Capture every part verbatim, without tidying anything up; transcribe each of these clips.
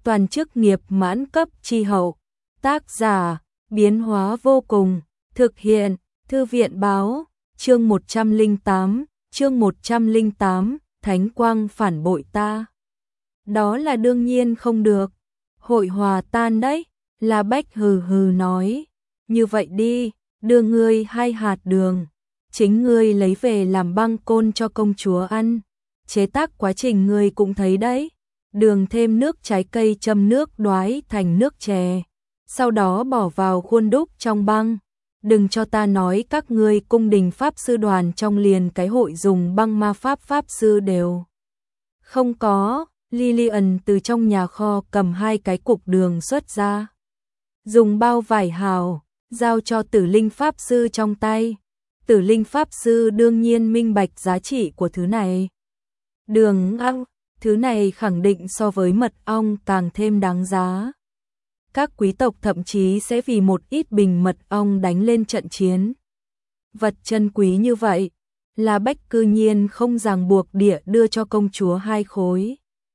toàn chức nghiệp mãn cấp chi hậu. Tác giả, biến hóa vô cùng, thực hiện, thư viện báo, chương một trăm lẻ tám, chương một trăm lẻ tám, Thánh Quang phản bội ta. Đó là đương nhiên không được, hội hòa tan đấy, La Bách hừ hừ nói, như vậy đi, đưa ngươi hai hạt đường, chính ngươi lấy về làm băng côn cho công chúa ăn, chế tác quá trình ngươi cũng thấy đấy, đường thêm nước trái cây châm nước đoái thành nước chè, sau đó bỏ vào khuôn đúc trong băng. Đừng cho ta nói các ngươi cung đình pháp sư đoàn trong liền cái hội dùng băng ma pháp pháp sư đều không có. Lillian từ trong nhà kho cầm hai cái cục đường xuất ra, dùng bao vải hào, giao cho Tử Linh pháp sư trong tay. Tử Linh pháp sư đương nhiên minh bạch giá trị của thứ này. Đường ong, thứ này khẳng định so với mật ong càng thêm đáng giá. Các quý tộc thậm chí sẽ vì một ít bình mật ong đánh lên trận chiến. Vật chân quý như vậy, La Bách cư nhiên không ràng buộc địa đưa cho công chúa hai khối.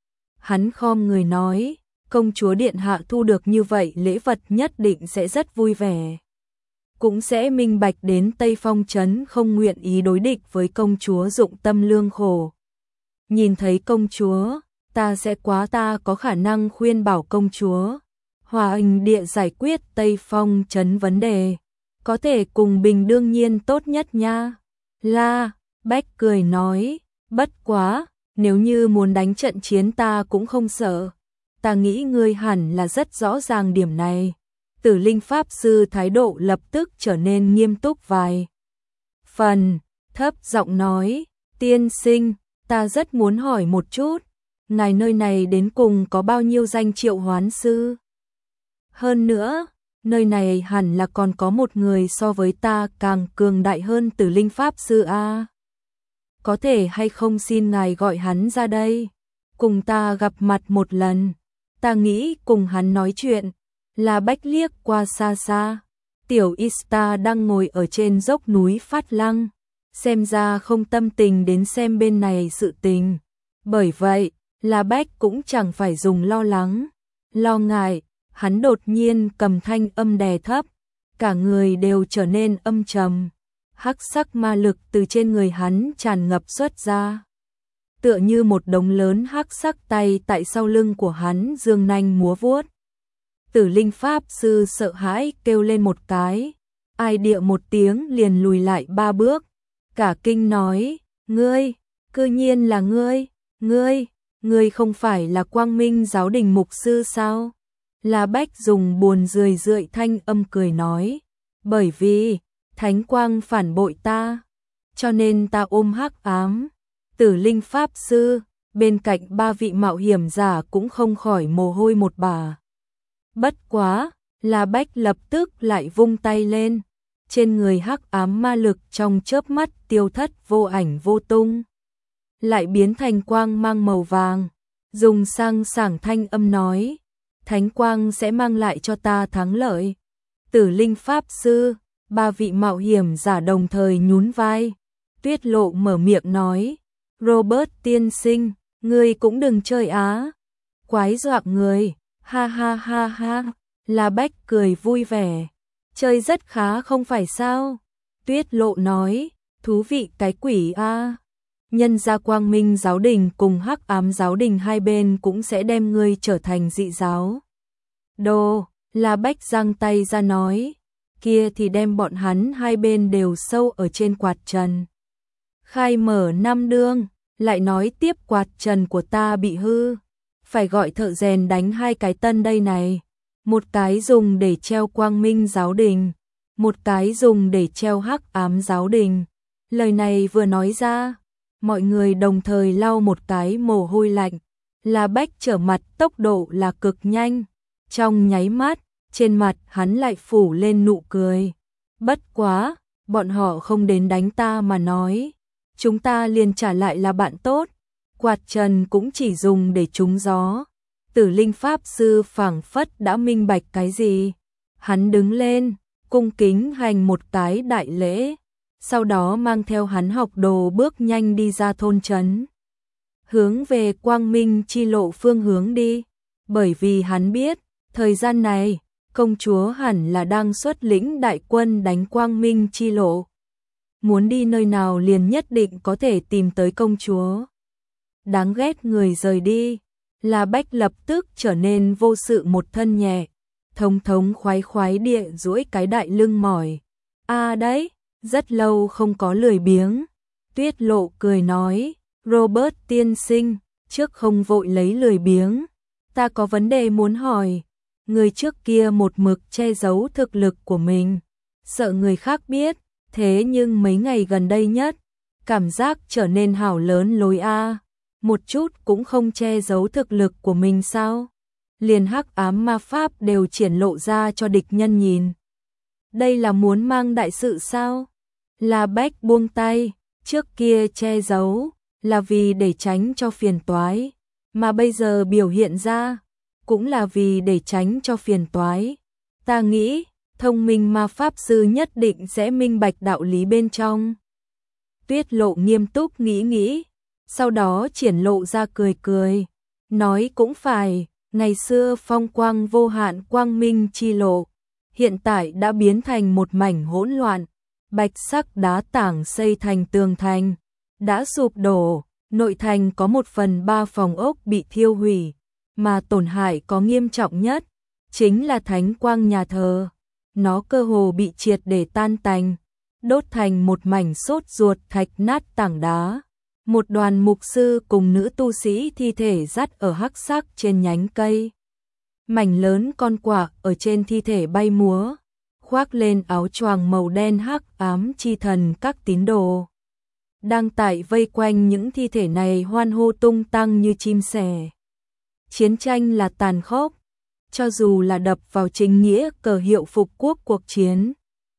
Hắn khom người nói, công chúa điện hạ thu được như vậy lễ vật nhất định sẽ rất vui vẻ. Cũng sẽ minh bạch đến Tây Phong Trấn không nguyện ý đối địch với công chúa dụng tâm lương khổ. Nhìn thấy công chúa, ta sẽ quá ta có khả năng khuyên bảo công chúa. Hòa hình địa giải quyết Tây Phong Trấn vấn đề. Có thể cùng bình đương nhiên tốt nhất nha. La Bách cười nói, bất quá, nếu như muốn đánh trận chiến ta cũng không sợ. Ta nghĩ ngươi hẳn là rất rõ ràng điểm này. Tử Linh pháp sư thái độ lập tức trở nên nghiêm túc vài phần, thấp giọng nói, tiên sinh, ta rất muốn hỏi một chút, ngài nơi này đến cùng có bao nhiêu danh triệu hoán sư? Hơn nữa, nơi này hẳn là còn có một người so với ta càng cường đại hơn Tử Linh pháp sư a. Có thể hay không xin ngài gọi hắn ra đây, cùng ta gặp mặt một lần, ta nghĩ cùng hắn nói chuyện. La Bách liếc qua xa xa, tiểu Ista đang ngồi ở trên dốc núi Phát Lăng, xem ra không tâm tình đến xem bên này sự tình. Bởi vậy, La Bách cũng chẳng phải dùng lo lắng, lo ngại, hắn đột nhiên cầm thanh âm đè thấp, cả người đều trở nên âm trầm, hắc sắc ma lực từ trên người hắn tràn ngập xuất ra. Tựa như một đống lớn hắc sắc tay tại sau lưng của hắn dương nanh múa vuốt. Tử Linh pháp sư sợ hãi kêu lên một cái, ai địa một tiếng liền lùi lại ba bước, cả kinh nói, ngươi, cư nhiên là ngươi, ngươi, ngươi không phải là Quang Minh giáo đình mục sư sao? La Bách dùng buồn rười rượi thanh âm cười nói, bởi vì, Thánh Quang phản bội ta, cho nên ta ôm hắc ám. Tử Linh pháp sư, bên cạnh ba vị mạo hiểm giả cũng không khỏi mồ hôi một bà. Bất quá, La Bách lập tức lại vung tay lên, trên người hắc ám ma lực trong chớp mắt tiêu thất vô ảnh vô tung, lại biến thành quang mang màu vàng, dùng sang sảng thanh âm nói, Thánh Quang sẽ mang lại cho ta thắng lợi. Tử Linh pháp sư, ba vị mạo hiểm giả đồng thời nhún vai. Tuyết Lộ mở miệng nói, Robert tiên sinh, ngươi cũng đừng chơi á, quái dọa người. Ha ha ha ha, La Bách cười vui vẻ, chơi rất khá không phải sao? Tuyết Lộ nói, thú vị cái quỷ a. Nhân gia Quang Minh giáo đình cùng Hắc Ám giáo đình hai bên cũng sẽ đem ngươi trở thành dị giáo. Đồ, La Bách giang tay ra nói, kia thì đem bọn hắn hai bên đều sâu ở trên quạt trần. Khai mở năm đương, lại nói tiếp quạt trần của ta bị hư. Phải gọi thợ rèn đánh hai cái tân đây này, một cái dùng để treo Quang Minh giáo đình, một cái dùng để treo Hắc Ám giáo đình. Lời này vừa nói ra, mọi người đồng thời lau một cái mồ hôi lạnh. La Bách trở mặt tốc độ là cực nhanh, trong nháy mắt, trên mặt hắn lại phủ lên nụ cười. Bất quá, bọn họ không đến đánh ta mà nói, chúng ta liền trả lại là bạn tốt. Quạt trần cũng chỉ dùng để trúng gió. Tử Linh pháp sư phảng phất đã minh bạch cái gì. Hắn đứng lên, cung kính hành một cái đại lễ, sau đó mang theo hắn học đồ bước nhanh đi ra thôn trấn, hướng về Quang Minh chi lộ phương hướng đi. Bởi vì hắn biết, thời gian này, công chúa hẳn là đang xuất lĩnh đại quân đánh Quang Minh chi lộ. Muốn đi nơi nào liền nhất định có thể tìm tới công chúa. Đáng ghét người rời đi, La Bách lập tức trở nên vô sự một thân nhẹ, thống thống khoái khoái địa duỗi cái đại lưng mỏi. À đấy, rất lâu không có lười biếng. Tuyết Lộ cười nói, Robert tiên sinh, trước không vội lấy lười biếng. Ta có vấn đề muốn hỏi, người trước kia một mực che giấu thực lực của mình, sợ người khác biết, thế nhưng mấy ngày gần đây nhất, cảm giác trở nên hảo lớn lối a, một chút cũng không che giấu thực lực của mình sao? Liền hắc ám ma pháp đều triển lộ ra cho địch nhân nhìn. Đây là muốn mang đại sự sao? La Bách buông tay, trước kia che giấu là vì để tránh cho phiền toái, mà bây giờ biểu hiện ra cũng là vì để tránh cho phiền toái. Ta nghĩ, thông minh ma pháp sư nhất định sẽ minh bạch đạo lý bên trong. Tuyết Lộ nghiêm túc nghĩ nghĩ, sau đó triển lộ ra cười cười, nói cũng phải, ngày xưa phong quang vô hạn quang minh chi lộ, hiện tại đã biến thành một mảnh hỗn loạn, bạch sắc đá tảng xây thành tường thành, đã sụp đổ, nội thành có một phần ba phòng ốc bị thiêu hủy, mà tổn hại có nghiêm trọng nhất, chính là thánh quang nhà thờ. Nó cơ hồ bị triệt để tan tành, đốt thành một mảnh sốt ruột thạch nát tảng đá. Một đoàn mục sư cùng nữ tu sĩ thi thể dắt ở hắc sắc trên nhánh cây. Mảnh lớn con quạ ở trên thi thể bay múa, khoác lên áo choàng màu đen hắc ám chi thần các tín đồ. Đang tại vây quanh những thi thể này hoan hô tung tăng như chim sẻ. Chiến tranh là tàn khốc, cho dù là đập vào chính nghĩa cờ hiệu phục quốc cuộc chiến.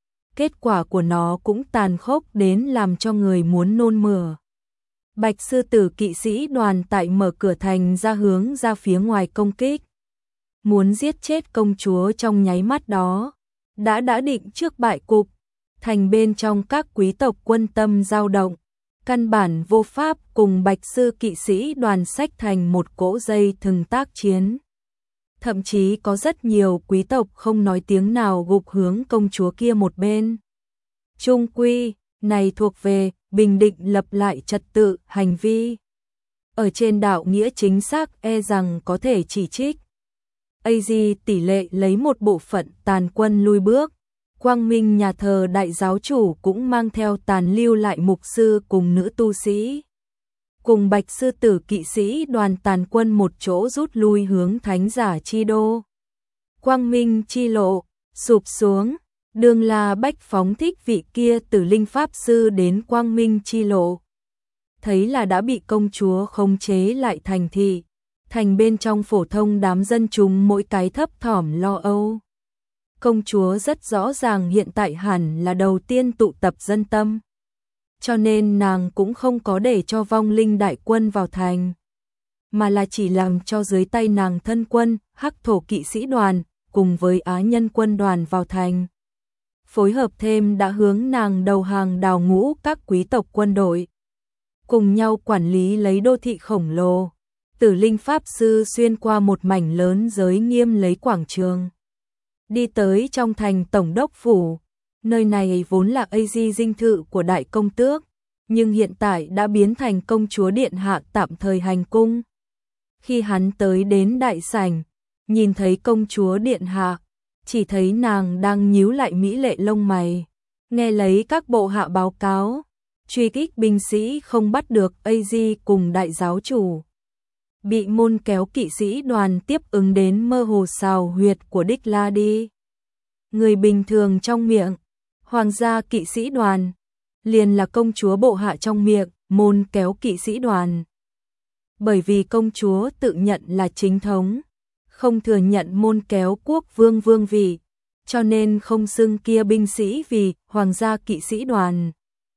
Kết quả của nó cũng tàn khốc đến làm cho người muốn nôn mửa. Bạch sư tử kỵ sĩ đoàn tại mở cửa thành ra hướng ra phía ngoài công kích. Muốn giết chết công chúa trong nháy mắt đó. Đã đã định trước bại cục. Thành bên trong các quý tộc quân tâm dao động. Căn bản vô pháp cùng bạch sư kỵ sĩ đoàn xách thành một cỗ dây thừng tác chiến. Thậm chí có rất nhiều quý tộc không nói tiếng nào gục hướng công chúa kia một bên. Trung quy, này thuộc về bình định lập lại trật tự hành vi. Ở trên đạo nghĩa chính xác e rằng có thể chỉ trích. a giê tỷ lệ lấy một bộ phận tàn quân lui bước. Quang Minh nhà thờ đại giáo chủ cũng mang theo tàn lưu lại mục sư cùng nữ tu sĩ. Cùng bạch sư tử kỵ sĩ đoàn tàn quân một chỗ rút lui hướng thánh giả chi đô. Quang Minh chi lộ, sụp xuống, đường La Bách phóng thích vị kia tử linh pháp sư đến Quang Minh chi lộ. Thấy là đã bị công chúa khống chế lại thành thị, thành bên trong phổ thông đám dân chúng mỗi cái thấp thỏm lo âu. Công chúa rất rõ ràng hiện tại hẳn là đầu tiên tụ tập dân tâm. Cho nên nàng cũng không có để cho vong linh đại quân vào thành, mà là chỉ làm cho dưới tay nàng thân quân, hắc thổ kỵ sĩ đoàn, cùng với á nhân quân đoàn vào thành. Phối hợp thêm đã hướng nàng đầu hàng đào ngũ các quý tộc quân đội. Cùng nhau quản lý lấy đô thị khổng lồ. Tử linh pháp sư xuyên qua một mảnh lớn giới nghiêm lấy quảng trường. Đi tới trong thành tổng đốc phủ. Nơi này vốn là a giê dinh thự của đại công tước, nhưng hiện tại đã biến thành công chúa điện hạ tạm thời hành cung. Khi hắn tới đến đại sảnh, nhìn thấy công chúa điện hạ, chỉ thấy nàng đang nhíu lại mỹ lệ lông mày, nghe lấy các bộ hạ báo cáo, truy kích binh sĩ không bắt được a giê cùng đại giáo chủ. Bị môn kéo kỵ sĩ đoàn tiếp ứng đến mơ hồ xào huyệt của Đích La đi. Người bình thường trong miệng hoàng gia kỵ sĩ đoàn, liền là công chúa bộ hạ trong miệng, môn kéo kỵ sĩ đoàn. Bởi vì công chúa tự nhận là chính thống, không thừa nhận môn kéo quốc vương vương vị, cho nên không xưng kia binh sĩ vì hoàng gia kỵ sĩ đoàn.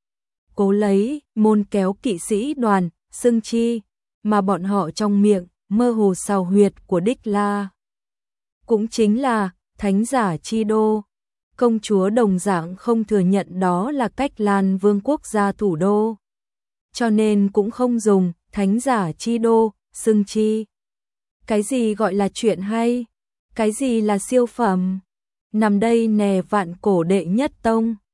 Cố lấy môn kéo kỵ sĩ đoàn, xưng chi, mà bọn họ trong miệng, mơ hồ xào huyệt của Đích La. Cũng chính là thánh giả chi đô. Công chúa đồng dạng không thừa nhận đó là Cách Lan vương quốc gia thủ đô. Cho nên cũng không dùng thánh giả chi đô, xưng chi. Cái gì gọi là chuyện hay? Cái gì là siêu phẩm? Nằm đây nè vạn cổ đệ nhất tông.